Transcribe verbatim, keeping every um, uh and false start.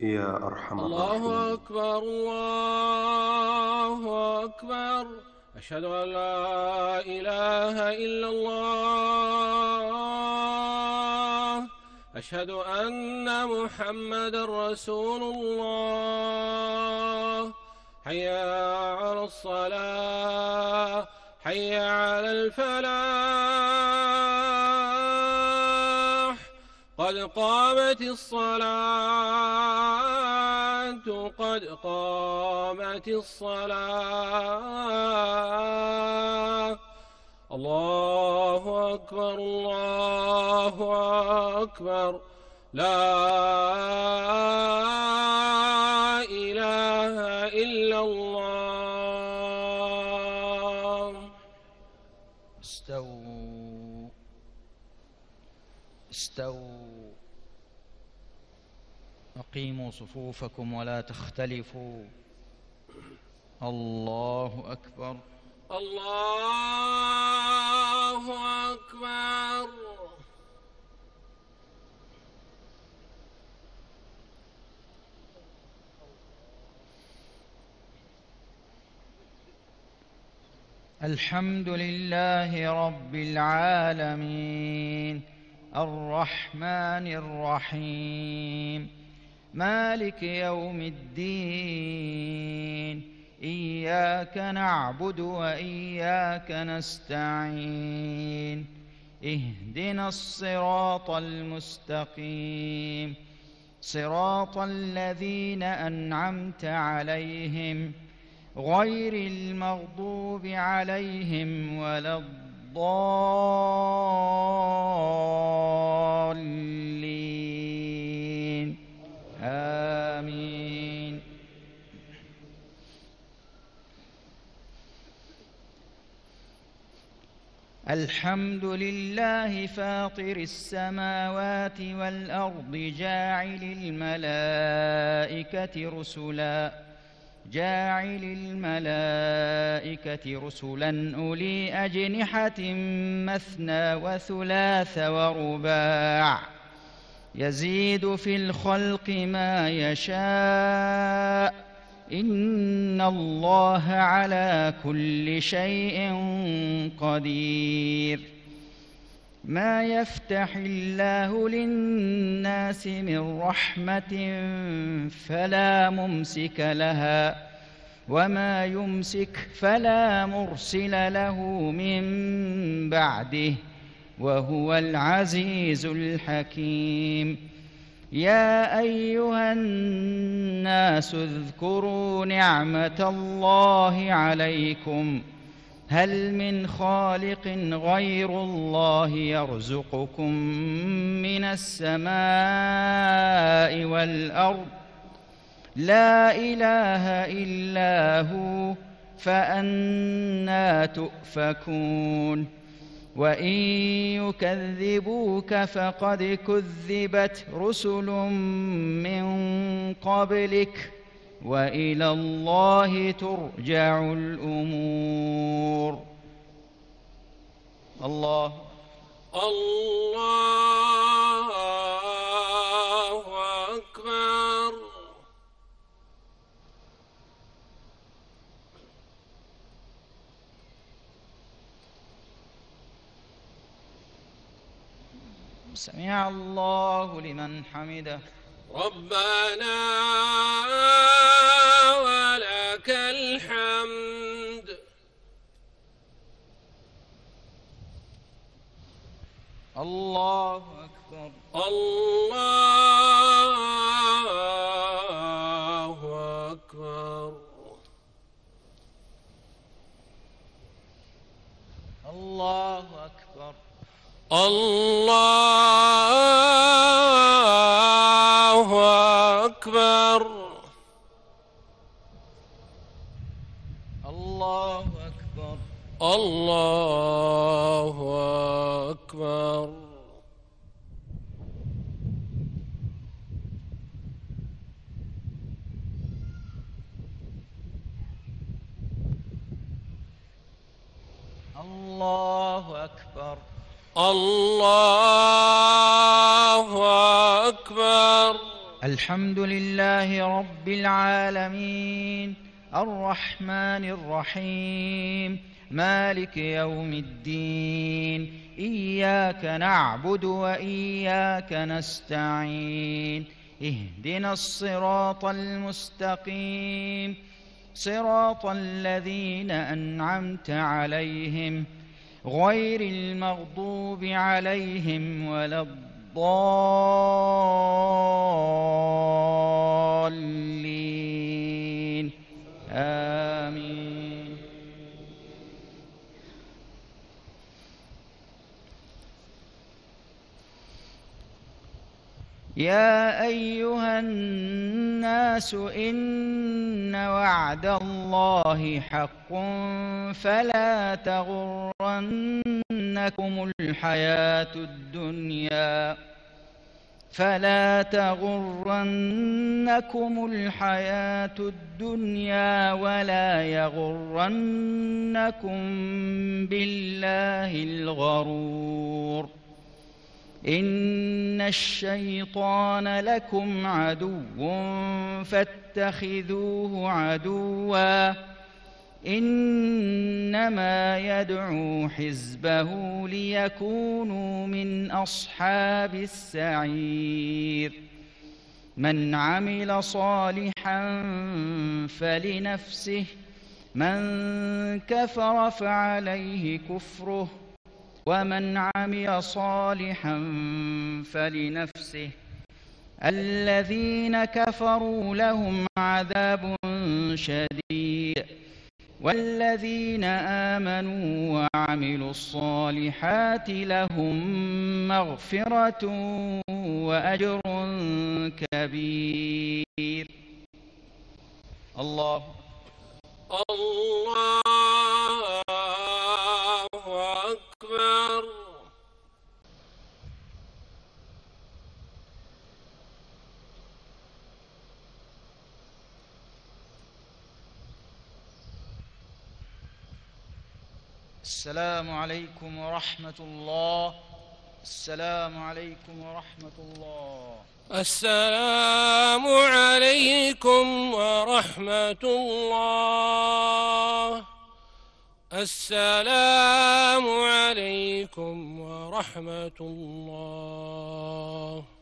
يا أرحم الله الراحمين. أكبر الله أكبر. أشهد أن لا إله إلا الله. أشهد أن محمدا رسول الله. حي على الصلاة، حي على الفلاح، قد قامت الصلاة، قد قامت الصلاة. الله أكبر الله أكبر. لا إله إلا الله. استووا استووا أقيموا صفوفكم ولا تختلفوا. الله أكبر الله أكبر. الحمد لله رب العالمين، الرحمن الرحيم، مالك يوم الدين. إياك نعبد وإياك نستعين. اهدنا الصراط المستقيم، صراط الذين أنعمت عليهم غير المغضوب عليهم ولا الضالين. آمين. الحمد لله فاطر السماوات والأرض، جاعل الملائكة رسلا جاعل الملائكة رسلا أولي أجنحة مثنى وثلاث ورباع، يزيد في الخلق ما يشاء، إن الله على كل شيء قدير. ما يفتح الله للناس من رحمة فلا ممسك لها، وما يمسك فلا مرسل له من بعده، وهو العزيز الحكيم. يا أيها الناس اذكروا نعمة الله عليكم، هل من خالق غير الله يرزقكم من السماء والأرض؟ لا إله إلا هو، فأنى تؤفكون؟ وإن يكذبوك فقد كذبت رسل من قبلك، وإلى الله ترجع الأمور. الله الله أكبر. سمع الله لمن حمده. ربنا ولك الحمد. الله أكبر. الله أكبر. الله أكبر. الله أكبر. الله أكبر. الله أكبر. الله أكبر. الله أكبر. الحمد لله رب العالمين الرحمن الرحيم مالك يوم الدين إياك نعبد وإياك نستعين اهدنا الصراط المستقيم صراط الذين أنعمت عليهم غير المغضوب عليهم ولا الضالين آمين. يا أيها الناس إن وعد الله حق فلا تغرنكم الحياة الدنيا فلا تغرنكم الحياة الدنيا ولا يغرنكم بالله الغرور. إن الشيطان لكم عدو فاتخذوه عدوا إنما يدعو حزبه ليكونوا من أصحاب السعير. من عمل صالحا فلنفسه من كفر فعليه كفره ومن عمل صالحا فلنفسه. الذين كفروا لهم عذاب شديد والذين آمنوا وعملوا الصالحات لهم مغفرة وأجر كبير. الله الله أكبر. السلام عليكم ورحمة الله. السلام عليكم ورحمة الله. السلام عليكم ورحمة الله. السلام عليكم ورحمة الله.